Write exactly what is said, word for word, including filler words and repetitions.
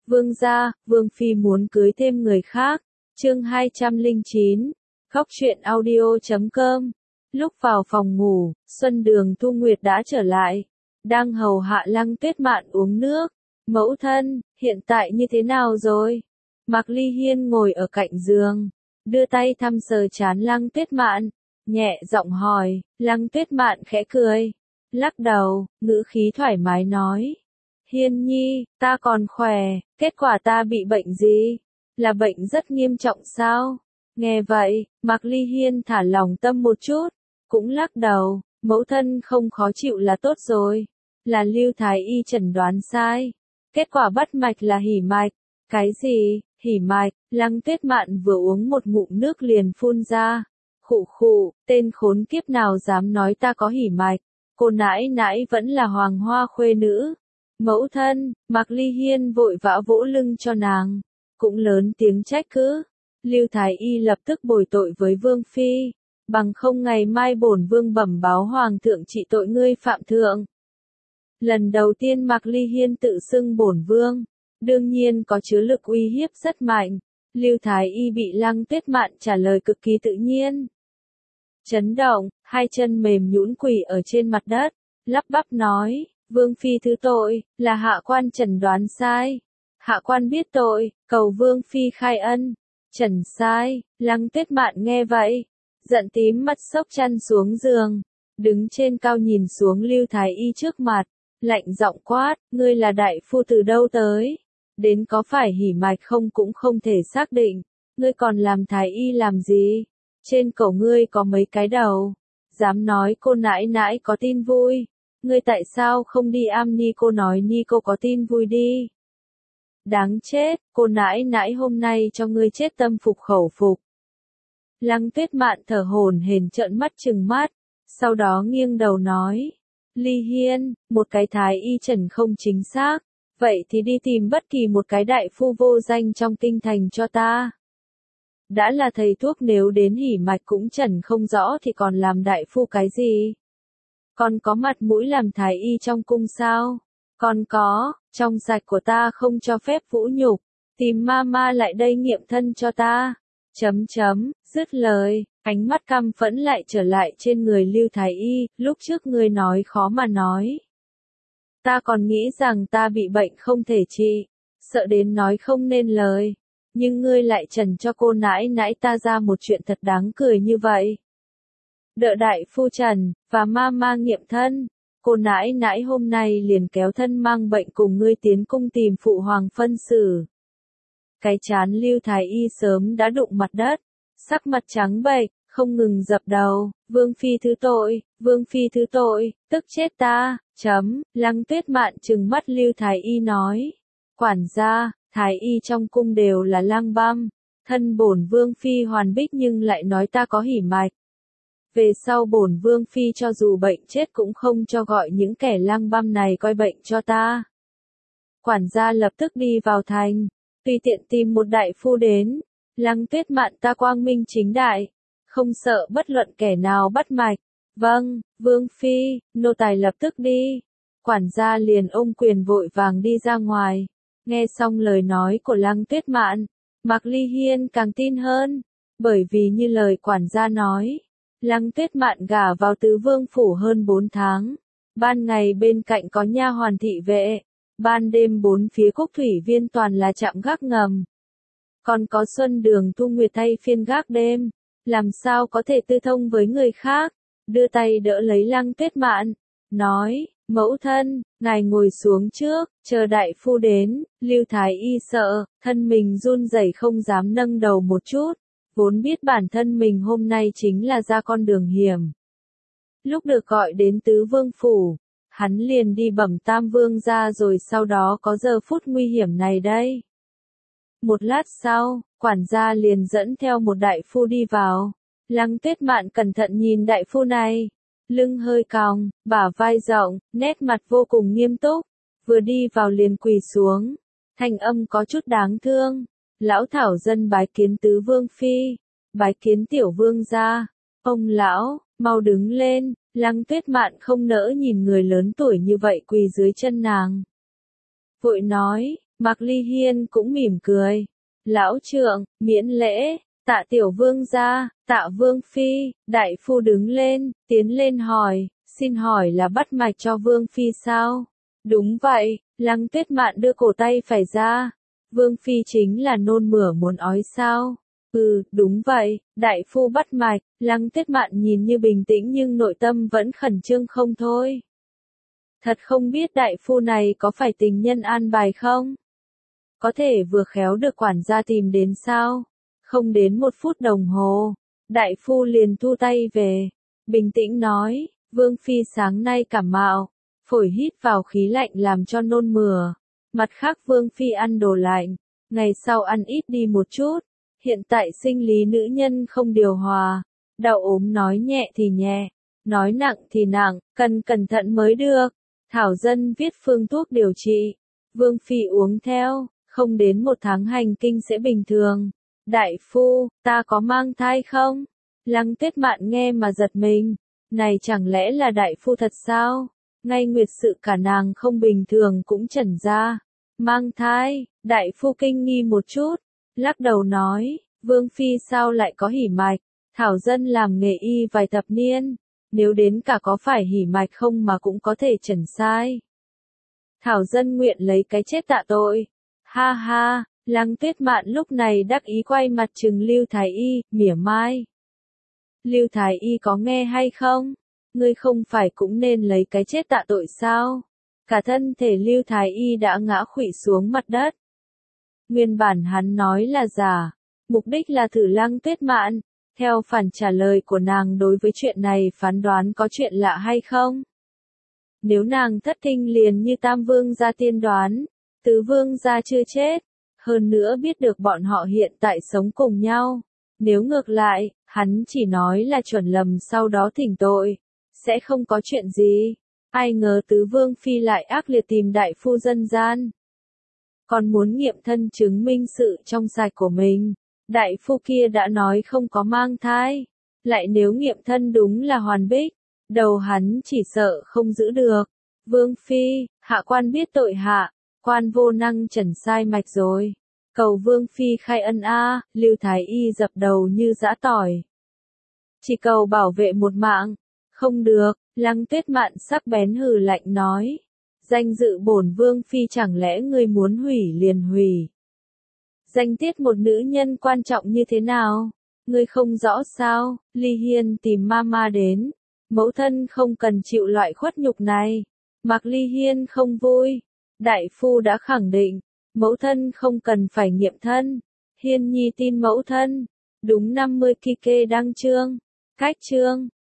Vương gia, Vương Phi muốn cưới thêm người khác. Chương hai trăm lẻ chín, Góc truyện audio chấm com. Lúc vào phòng ngủ, Xuân Đường Thu Nguyệt đã trở lại, đang hầu hạ Lăng Tuyết Mạn uống nước. Mẫu thân, hiện tại như thế nào rồi? Mạc Ly Hiên ngồi ở cạnh giường, đưa tay thăm sờ trán Lăng Tuyết Mạn, nhẹ giọng hỏi. Lăng Tuyết Mạn khẽ cười, lắc đầu, ngữ khí thoải mái nói. Hiên nhi, ta còn khỏe, kết quả ta bị bệnh gì? Là bệnh rất nghiêm trọng sao? Nghe vậy, Mạc Ly Hiên thả lòng tâm một chút, cũng lắc đầu, mẫu thân không khó chịu là tốt rồi. Là Lưu Thái Y chẩn đoán sai. Kết quả bắt mạch là hỉ mạch. Cái gì? Hỉ mạch? Lăng Tuyết Mạn vừa uống một ngụm nước liền phun ra. Khụ khụ, tên khốn kiếp nào dám nói ta có hỉ mạch. Cô nãi nãi vẫn là hoàng hoa khuê nữ. Mẫu thân, Mạc Ly Hiên vội vã vỗ lưng cho nàng, cũng lớn tiếng trách cứ. Lưu Thái Y lập tức bồi tội với Vương Phi, bằng không ngày mai bổn vương bẩm báo hoàng thượng trị tội ngươi phạm thượng. Lần đầu tiên Mạc Ly Hiên tự xưng bổn vương, đương nhiên có chứa lực uy hiếp rất mạnh. Lưu Thái Y bị Lăng Tuyết Mạn trả lời cực kỳ tự nhiên. Chấn động, hai chân mềm nhũn quỳ ở trên mặt đất, lắp bắp nói. Vương Phi thứ tội, là hạ quan chẩn đoán sai. Hạ quan biết tội, cầu Vương Phi khai ân. Chẩn sai. Lăng Tuyết Mạn nghe vậy, giận tím mắt xốc chăn xuống giường, đứng trên cao nhìn xuống Lưu Thái Y trước mặt, lạnh giọng quát, ngươi là đại phu từ đâu tới? Đến có phải hỉ mạch không cũng không thể xác định, ngươi còn làm Thái Y làm gì? Trên cổ ngươi có mấy cái đầu, dám nói cô nãi nãi có tin vui. Ngươi tại sao không đi am ni cô nói ni cô có tin vui đi. Đáng chết, cô nãi nãi hôm nay cho ngươi chết tâm phục khẩu phục. Lăng Tuyết Mạn thở hổn hển trợn mắt trừng mắt, sau đó nghiêng đầu nói. Ly Hiên, một cái thái y trần không chính xác, vậy thì đi tìm bất kỳ một cái đại phu vô danh trong kinh thành cho ta. Đã là thầy thuốc nếu đến hỉ mạch cũng trần không rõ thì còn làm đại phu cái gì? Còn có mặt mũi làm thái y trong cung sao? Còn có, trong sạch của ta không cho phép vũ nhục, tìm ma ma lại đây nghiệm thân cho ta. Chấm chấm, dứt lời, ánh mắt căm phẫn lại trở lại trên người Lưu Thái Y, lúc trước ngươi nói khó mà nói. Ta còn nghĩ rằng ta bị bệnh không thể trị, sợ đến nói không nên lời, nhưng ngươi lại trần cho cô nãi nãi ta ra một chuyện thật đáng cười như vậy. Đợi đại phu trần, và ma ma nghiệm thân, cô nãi nãi hôm nay liền kéo thân mang bệnh cùng ngươi tiến cung tìm phụ hoàng phân xử. Cái chán Lưu Thái Y sớm đã đụng mặt đất, sắc mặt trắng bệch, không ngừng dập đầu, Vương Phi thứ tội, Vương Phi thứ tội, tức chết ta, chấm, Lăng Tuyết Mạn trừng mắt Lưu Thái Y nói. Quản gia, Thái Y trong cung đều là lang băm, thân bổn Vương Phi hoàn bích nhưng lại nói ta có hỉ mạch. Về sau bổn Vương Phi cho dù bệnh chết cũng không cho gọi những kẻ lang băm này coi bệnh cho ta. Quản gia lập tức đi vào thành, tùy tiện tìm một đại phu đến. Lăng Tuyết Mạn ta quang minh chính đại, không sợ bất luận kẻ nào bắt mạch. Vâng, Vương Phi, nô tài lập tức đi. Quản gia liền ôm quyền vội vàng đi ra ngoài. Nghe xong lời nói của Lăng Tuyết Mạn, Mạc Ly Hiên càng tin hơn, bởi vì như lời quản gia nói, Lăng Tuyết Mạn gả vào tứ vương phủ hơn bốn tháng. Ban ngày bên cạnh có nha hoàn thị vệ, ban đêm bốn phía Cúc Thủy Viên toàn là trạm gác ngầm. Còn có Xuân Đường Thu Nguyệt thay phiên gác đêm, làm sao có thể tư thông với người khác, đưa tay đỡ lấy Lăng Tuyết Mạn, nói, mẫu thân, ngài ngồi xuống trước, chờ đại phu đến. Lưu Thái Y sợ, thân mình run rẩy không dám nâng đầu một chút, vốn biết bản thân mình hôm nay chính là ra con đường hiểm. Lúc được gọi đến tứ vương phủ, hắn liền đi bẩm tam vương ra rồi sau đó có giờ phút nguy hiểm này đây. Một lát sau, quản gia liền dẫn theo một đại phu đi vào. Lăng Tuyết Mạn cẩn thận nhìn đại phu này, lưng hơi còng, bả vai rộng, nét mặt vô cùng nghiêm túc, vừa đi vào liền quỳ xuống, thanh âm có chút đáng thương. Lão thảo dân bái kiến tứ vương phi, bái kiến tiểu vương gia. Ông lão, mau đứng lên. Lăng Tuyết Mạn không nỡ nhìn người lớn tuổi như vậy quỳ dưới chân nàng, vội nói, Mạc Ly Hiên cũng mỉm cười. Lão trượng, miễn lễ, tạ tiểu vương gia, tạ vương phi, đại phu đứng lên, tiến lên hỏi, xin hỏi là bắt mạch cho vương phi sao? Đúng vậy, Lăng Tuyết Mạn đưa cổ tay phải ra. Vương phi chính là nôn mửa muốn ói sao? Ừ, đúng vậy, đại phu bắt mạch. Lăng Tuyết Mạn nhìn như bình tĩnh nhưng nội tâm vẫn khẩn trương không thôi. Thật không biết đại phu này có phải tình nhân an bài không? Có thể vừa khéo được quản gia tìm đến sao? Không đến một phút đồng hồ, đại phu liền thu tay về, bình tĩnh nói, vương phi sáng nay cảm mạo, phổi hít vào khí lạnh làm cho nôn mửa. Mặt khác vương phi ăn đồ lạnh, ngày sau ăn ít đi một chút. Hiện tại sinh lý nữ nhân không điều hòa, đau ốm nói nhẹ thì nhẹ, nói nặng thì nặng, cần cẩn thận mới được. Thảo dân viết phương thuốc điều trị, vương phi uống theo, không đến một tháng hành kinh sẽ bình thường. Đại phu, ta có mang thai không? Lăng Tuyết Mạn nghe mà giật mình, này chẳng lẽ là đại phu thật sao? Ngay nguyệt sự cả nàng không bình thường cũng chẩn ra. Mang thai, đại phu kinh nghi một chút, lắc đầu nói, vương phi sao lại có hỉ mạch? Thảo dân làm nghề y vài thập niên, nếu đến cả có phải hỉ mạch không mà cũng có thể chẩn sai. Thảo dân nguyện lấy cái chết tạ tội. Ha ha, Lăng Tuyết Mạn lúc này đắc ý quay mặt trừng Lưu Thái Y, mỉa mai. Lưu Thái Y có nghe hay không? Ngươi không phải cũng nên lấy cái chết tạ tội sao? Cả thân thể Lưu Thái Y đã ngã khuỵu xuống mặt đất. Nguyên bản hắn nói là giả, mục đích là thử Lăng Tuyết Mạn. Theo phản trả lời của nàng đối với chuyện này phán đoán có chuyện lạ hay không? Nếu nàng thất kinh liền như Tam Vương gia tiên đoán, Tứ Vương gia chưa chết, hơn nữa biết được bọn họ hiện tại sống cùng nhau. Nếu ngược lại, hắn chỉ nói là chuẩn lầm sau đó thỉnh tội, sẽ không có chuyện gì. Ai ngờ Tứ Vương phi lại ác liệt tìm đại phu dân gian. Còn muốn nghiệm thân chứng minh sự trong sạch của mình. Đại phu kia đã nói không có mang thai, lại nếu nghiệm thân đúng là hoàn bích, đầu hắn chỉ sợ không giữ được. Vương phi, hạ quan biết tội hạ, quan vô năng trần sai mạch rồi. Cầu vương phi khai ân a. Lưu Thái Y dập đầu như giã tỏi. Chỉ cầu bảo vệ một mạng, không được. Lăng Tuyết Mạn sắc bén hừ lạnh nói, danh dự bổn vương phi chẳng lẽ ngươi muốn hủy liền hủy? Danh tiết một nữ nhân quan trọng như thế nào? Ngươi không rõ sao? Ly Hiên tìm mama đến. Mẫu thân không cần chịu loại khuất nhục này. Mạc Ly Hiên không vui. Đại phu đã khẳng định, mẫu thân không cần phải nghiệm thân. Hiên nhi tin mẫu thân. Đúng năm mươi ki kê đăng chương. Cách chương.